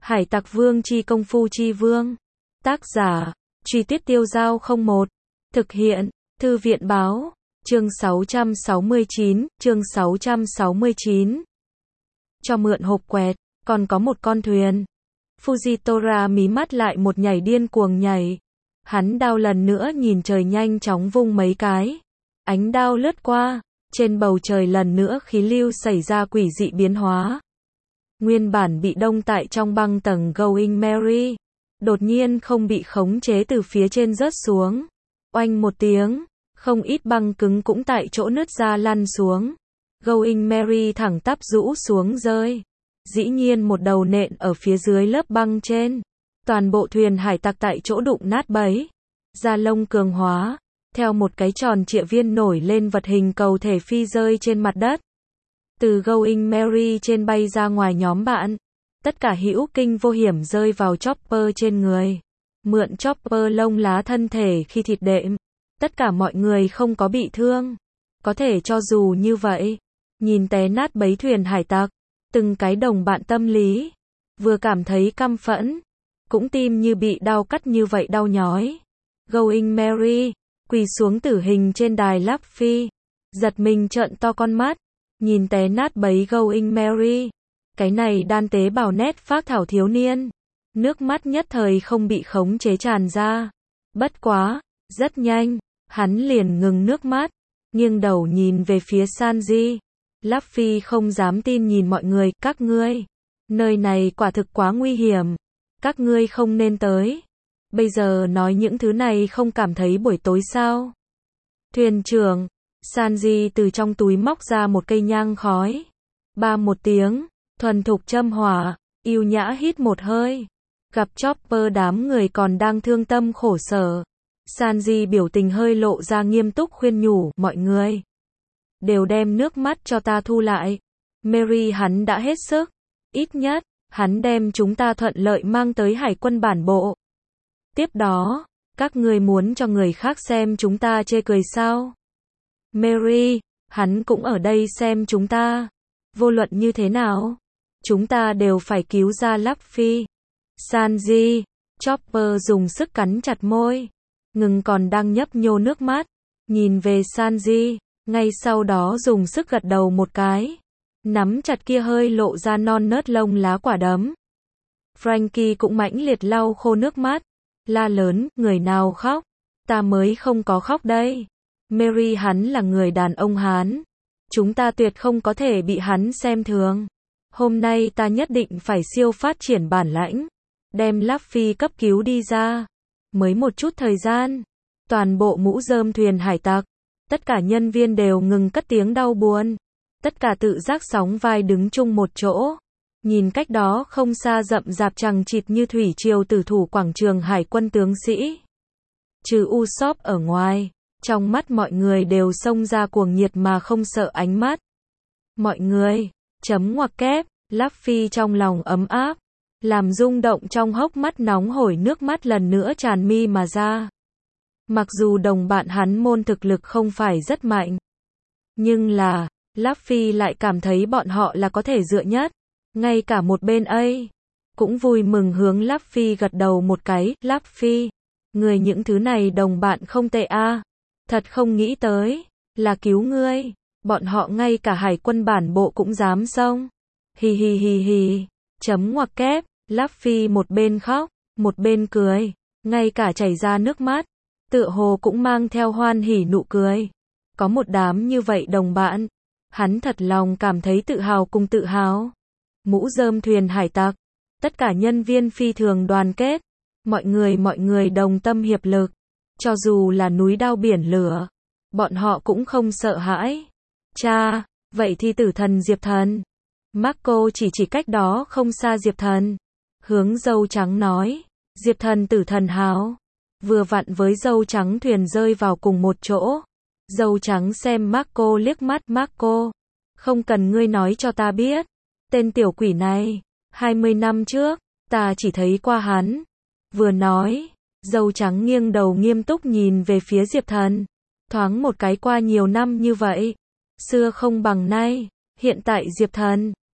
Hải Tặc Vương chi công phu chi vương. Tác giả, Truy Tiết Tiêu Dao 01. Thực hiện, Thư viện báo. Chương 669, chương 669. Cho mượn hộp quẹt, còn có một con thuyền. Fujitora mí mắt lại một nhảy điên cuồng nhảy. Hắn đao lần nữa nhìn trời nhanh chóng vung mấy cái. Ánh đao lướt qua, trên bầu trời lần nữa khí lưu xảy ra quỷ dị biến hóa. Nguyên bản bị đông tại trong băng tầng Going Merry, đột nhiên không bị khống chế từ phía trên rớt xuống. Oanh một tiếng, không ít băng cứng cũng tại chỗ nứt ra lăn xuống. Going Merry thẳng tắp rũ xuống rơi. Dĩ nhiên một đầu nện ở phía dưới lớp băng trên. Toàn bộ thuyền hải tặc tại chỗ đụng nát bấy. Da lông cường hóa, theo một cái tròn trịa viên nổi lên vật hình cầu thể phi rơi trên mặt đất. Từ Going Merry trên bay ra ngoài nhóm bạn. Tất cả hữu kinh vô hiểm rơi vào chopper trên người. Mượn chopper lông lá thân thể khi thịt đệm. Tất cả mọi người không có bị thương. Có thể cho dù như vậy, nhìn té nát bấy thuyền hải tặc, từng cái đồng bạn tâm lý, vừa cảm thấy căm phẫn, cũng tim như bị đau cắt như vậy đau nhói. Going Merry, quỳ xuống tử hình trên đài Luffy, giật mình trợn to con mắt, nhìn té nát bấy Going Merry. Cái này đan tế bào nét phác thảo thiếu niên. Nước mắt nhất thời không bị khống chế tràn ra. Bất quá, rất nhanh, hắn liền ngừng nước mắt, nghiêng đầu nhìn về phía Sanji. Luffy không dám tin nhìn mọi người, các ngươi, nơi này quả thực quá nguy hiểm, các ngươi không nên tới. Bây giờ nói những thứ này không cảm thấy buổi tối sao? Thuyền trưởng, Sanji từ trong túi móc ra một cây nhang khói. Ba một tiếng, thuần thục châm hỏa, yêu nhã hít một hơi. Gặp Chopper đám người còn đang thương tâm khổ sở. Sanji biểu tình hơi lộ ra nghiêm túc khuyên nhủ, mọi người đều đem nước mắt cho ta thu lại. Merry hắn đã hết sức. Ít nhất, hắn đem chúng ta thuận lợi mang tới hải quân bản bộ. Tiếp đó, các ngươi muốn cho người khác xem chúng ta chê cười sao? Merry, hắn cũng ở đây xem chúng ta. Vô luận như thế nào, chúng ta đều phải cứu ra Luffy. Sanji, Chopper dùng sức cắn chặt môi, ngừng còn đang nhấp nhô nước mắt, nhìn về Sanji, ngay sau đó dùng sức gật đầu một cái, nắm chặt kia hơi lộ ra non nớt lông lá quả đấm. Franky cũng mãnh liệt lau khô nước mắt, la lớn, người nào khóc? Ta mới không có khóc đây. Merry hắn là người đàn ông Hán, chúng ta tuyệt không có thể bị hắn xem thường. Hôm nay ta nhất định phải siêu phát triển bản lãnh, đem Luffy cấp cứu đi ra. Mới một chút thời gian, toàn bộ mũ rơm thuyền hải tặc, tất cả nhân viên đều ngừng cất tiếng đau buồn. Tất cả tự giác sóng vai đứng chung một chỗ. Nhìn cách đó không xa rậm rạp chằng chịt như thủy triều tử thủ quảng trường hải quân tướng sĩ. Trừ Usopp ở ngoài, trong mắt mọi người đều xông ra cuồng nhiệt mà không sợ ánh mắt. Mọi người, chấm ngoặc kép, Luffy trong lòng ấm áp, làm rung động trong hốc mắt nóng hổi nước mắt lần nữa tràn mi mà ra. Mặc dù đồng bạn hắn môn thực lực không phải rất mạnh, nhưng là, Luffy lại cảm thấy bọn họ là có thể dựa nhất. Ngay cả một bên A cũng vui mừng hướng Luffy gật đầu một cái. Luffy, người những thứ này đồng bạn không tệ a. Thật không nghĩ tới, là cứu ngươi. Bọn họ ngay cả hải quân bản bộ cũng dám xông. Hi hi hi hi. Chấm ngoặc kép, Luffy một bên khóc, một bên cười, ngay cả chảy ra nước mắt, tựa hồ cũng mang theo hoan hỉ nụ cười. Có một đám như vậy đồng bạn, hắn thật lòng cảm thấy tự hào cùng tự hào. Mũ rơm thuyền hải tặc, tất cả nhân viên phi thường đoàn kết, mọi người đồng tâm hiệp lực, cho dù là núi đao biển lửa, bọn họ cũng không sợ hãi. Cha, vậy thì tử thần Diệp Thần. Marco chỉ cách đó không xa Diệp Thần, hướng dâu trắng nói, Diệp Thần tử thần hào. Vừa vặn với dâu trắng thuyền rơi vào cùng một chỗ. Dâu trắng xem Marco liếc mắt, Marco, không cần ngươi nói cho ta biết. Tên tiểu quỷ này, 20 năm trước, ta chỉ thấy qua hắn. Vừa nói, dâu trắng nghiêng đầu nghiêm túc nhìn về phía Diệp Thần. Thoáng một cái qua nhiều năm như vậy, xưa không bằng nay, hiện tại Diệp Thần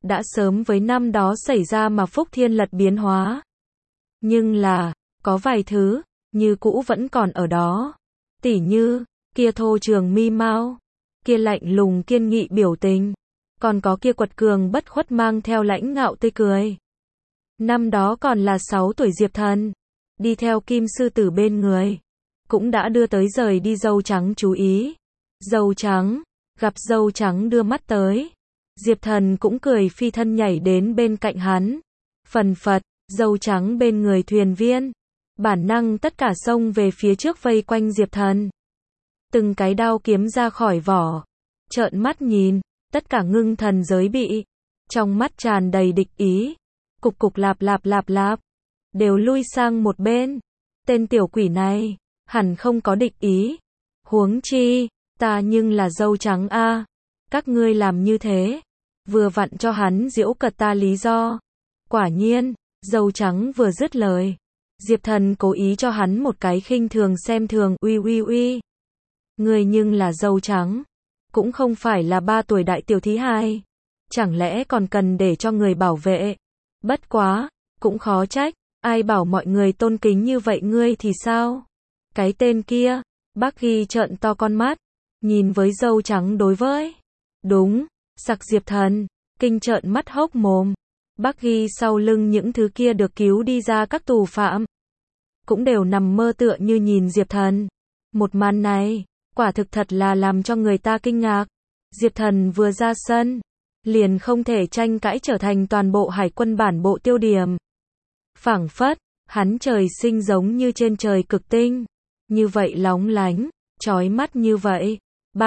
đã sớm với năm đó xảy ra mà Phúc Thiên lật biến hóa. Nhưng là, có vài thứ, như cũ vẫn còn ở đó. Tỉ như, kia thô trường mi mau, kia lạnh lùng kiên nghị biểu tình, còn có kia quật cường bất khuất mang theo lãnh ngạo tươi cười. Năm đó còn là 6 tuổi Diệp Thần, đi theo Kim Sư Tử bên người, cũng đã đưa tới rời đi dâu trắng chú ý. Dâu trắng, gặp dâu trắng đưa mắt tới, Diệp Thần cũng cười phi thân nhảy đến bên cạnh hắn. Phần phật, dâu trắng bên người thuyền viên, bản năng tất cả xông về phía trước vây quanh Diệp Thần. Từng cái đao kiếm ra khỏi vỏ, trợn mắt nhìn, tất cả ngưng thần giới bị, trong mắt tràn đầy địch ý, cục cục lạp lạp lạp lạp, đều lui sang một bên. Tên tiểu quỷ này, hẳn không có địch ý. Huống chi, ta nhưng là dâu trắng a, các ngươi làm như thế, vừa vặn cho hắn giễu cợt ta lý do. Quả nhiên, dâu trắng vừa dứt lời, Diệp Thần cố ý cho hắn một cái khinh thường xem thường, uy uy uy. Ngươi nhưng là dâu trắng, cũng không phải là 3 tuổi đại tiểu thí hài, chẳng lẽ còn cần để cho người bảo vệ? Bất quá, cũng khó trách, ai bảo mọi người tôn kính như vậy ngươi thì sao? Cái tên kia, bác Ghi trợn to con mắt, nhìn với dâu trắng đối với. Đúng, sặc Diệp Thần, kinh trợn mắt hốc mồm. Bác Ghi sau lưng những thứ kia được cứu đi ra các tù phạm, cũng đều nằm mơ tựa như nhìn Diệp Thần. Một màn này, quả thực thật là làm cho người ta kinh ngạc. Diệp Thần vừa ra sân, liền không thể tranh cãi trở thành toàn bộ hải quân bản bộ tiêu điểm. Phảng phất, hắn trời sinh giống như trên trời cực tinh, như vậy lóng lánh, chói mắt như vậy.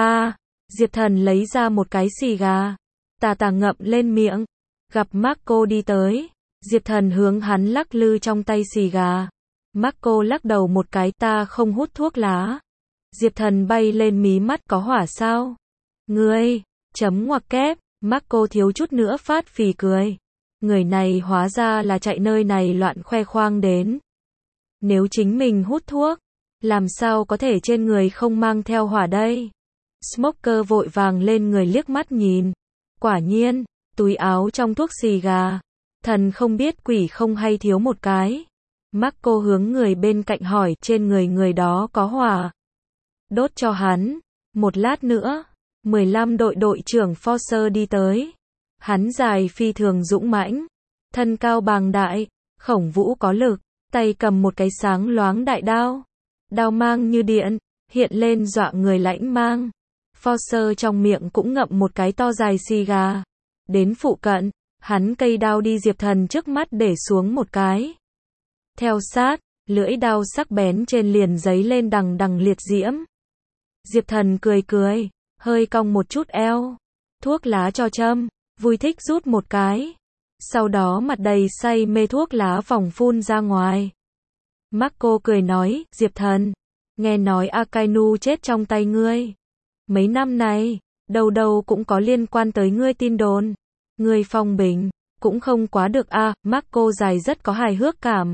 Diệp Thần lấy ra một cái xì gà, tà tà ngậm lên miệng, gặp Marco đi tới, Diệp Thần hướng hắn lắc lư trong tay xì gà. Marco lắc đầu một cái, ta không hút thuốc lá. Diệp Thần bay lên, mí mắt có hỏa sao? Ngươi, chấm ngoặc kép, Marco thiếu chút nữa phát phì cười. Người này hóa ra là chạy nơi này loạn khoe khoang đến. Nếu chính mình hút thuốc, làm sao có thể trên người không mang theo hỏa đây? Smoker vội vàng lên người liếc mắt nhìn. Quả nhiên, túi áo trong thuốc xì gà. Thần không biết quỷ không hay thiếu một cái. Marco hướng người bên cạnh hỏi, trên người người đó có hỏa. Đốt cho hắn. Một lát nữa, 15 đội trưởng Forcer đi tới. Hắn dài phi thường dũng mãnh, thân cao bàng đại, khổng vũ có lực, tay cầm một cái sáng loáng đại đao. Đao mang như điện, hiện lên dọa người lãnh mang. Forcer trong miệng cũng ngậm một cái to dài xì gà. Đến phụ cận, hắn cây đao đi Diệp Thần trước mắt để xuống một cái. Theo sát, lưỡi đao sắc bén trên liền giấy lên đằng đằng liệt diễm. Diệp Thần cười cười, hơi cong một chút eo. Thuốc lá cho châm, vui thích rút một cái. Sau đó mặt đầy say mê thuốc lá vòng phun ra ngoài. Marco cười nói, Diệp Thần, nghe nói Akainu chết trong tay ngươi. Mấy năm này, đâu đâu cũng có liên quan tới ngươi tin đồn. Ngươi phong bình, cũng không quá được a. Marco dài rất có hài hước cảm.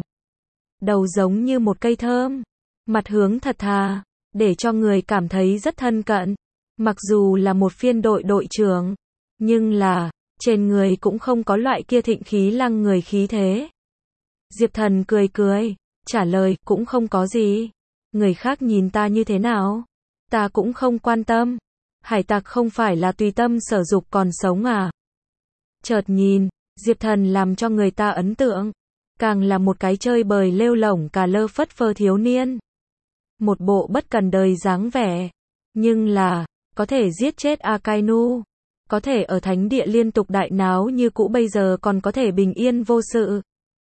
Đầu giống như một cây thơm, mặt hướng thật thà, để cho người cảm thấy rất thân cận. Mặc dù là một phiên đội trưởng, nhưng là, trên người cũng không có loại kia thịnh khí lăng người khí thế. Diệp Thần cười cười, trả lời, cũng không có gì. Người khác nhìn ta như thế nào, ta cũng không quan tâm. Hải tặc không phải là tùy tâm sở dục còn sống à? Chợt nhìn, Diệp Thần làm cho người ta ấn tượng, càng là một cái chơi bời lêu lổng cà lơ phất phơ thiếu niên. Một bộ bất cần đời dáng vẻ, nhưng là, có thể giết chết Akainu, có thể ở thánh địa liên tục đại náo như cũ, bây giờ còn có thể bình yên vô sự.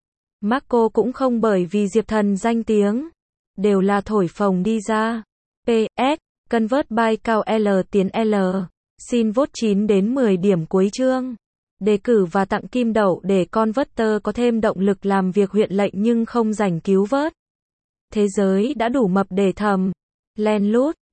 Marco cũng không bởi vì Diệp Thần danh tiếng, đều là thổi phồng đi ra. PS, convert by cao L tiến L. Xin vote 9 đến 10 điểm cuối chương. Đề cử và tặng kim đậu để Converter có thêm động lực làm việc huyện lệnh nhưng không rảnh cứu vớt. Thế giới đã đủ mập để thầm. Len lút.